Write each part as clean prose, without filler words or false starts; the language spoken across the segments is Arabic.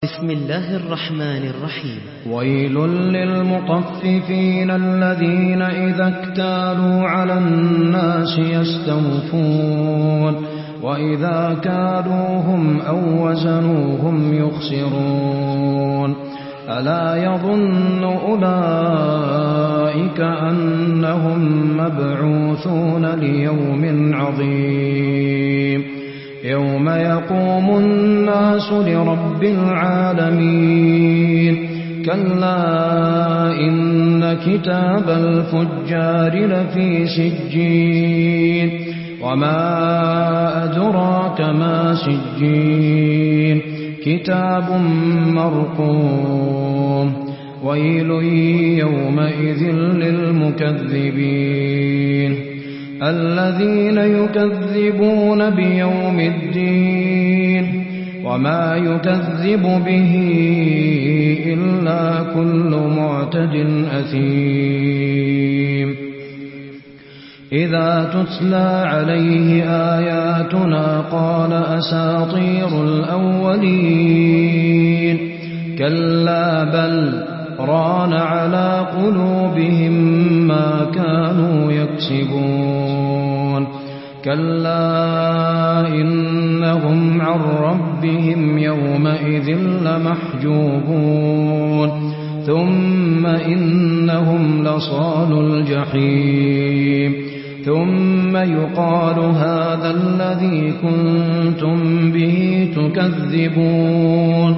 بسم الله الرحمن الرحيم. ويل للمطففين الذين إذا اكتالوا على الناس يستوفون وإذا كالوهم أو وزنوهم يخسرون ألا يظن أولئك أنهم مبعوثون ليوم عظيم يوم يقوم الناس لرب العالمين كلا إن كتاب الفجار لفي سجين وما أدراك ما سجين كتاب مرقوم ويل يومئذ للمكذبين الذين يكذبون بيوم الدين وما يكذب به إلا كل معتد أثيم إذا تتلى عليه آياتنا قال أساطير الأولين كلا بل ران على قلوبهم ما كانوا يكسبون كلا إنهم عن ربهم يومئذ لمحجوبون ثم إنهم لصالوا الجحيم ثم يقال هذا الذي كنتم به تكذبون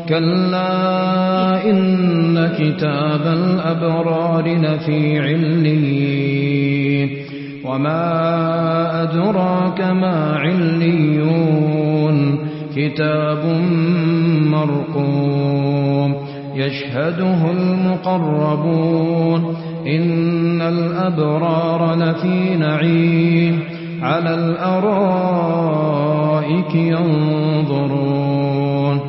كلا إن كتاب الأبرار لفي عليين وما أدراك ما عليون كتاب مرقوم يشهده المقربون إن الأبرار لفي نعيم على الأرائك ينظرون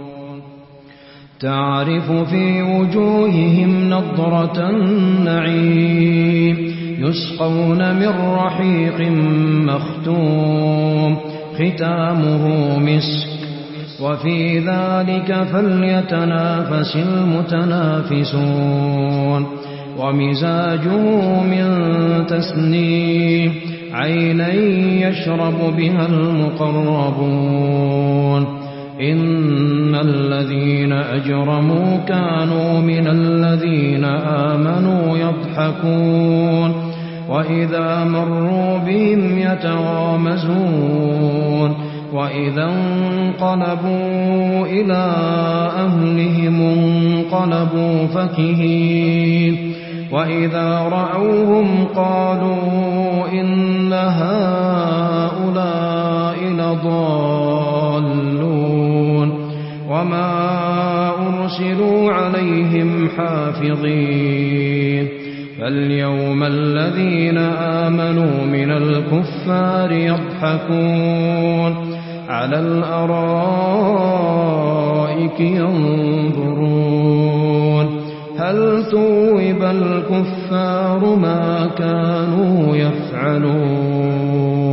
تعرف في وجوههم نضرة النعيم يسقون من رحيق مختوم ختامه مسك وفي ذلك فليتنافس المتنافسون ومزاجه من تسنيم عينا يشرب بها المقربون إن الذين أجرموا كانوا من الذين آمنوا يضحكون وإذا مروا بهم يتغامزون وإذا انقلبوا إلى أهلهم انقلبوا فكهين وإذا رأوهم قالوا إن هؤلاء لضالون وما أرسلوا عليهم حافظين فاليوم الذين آمنوا من الكفار يضحكون على الأرائك ينظرون هل ثوب الكفار ما كانوا يفعلون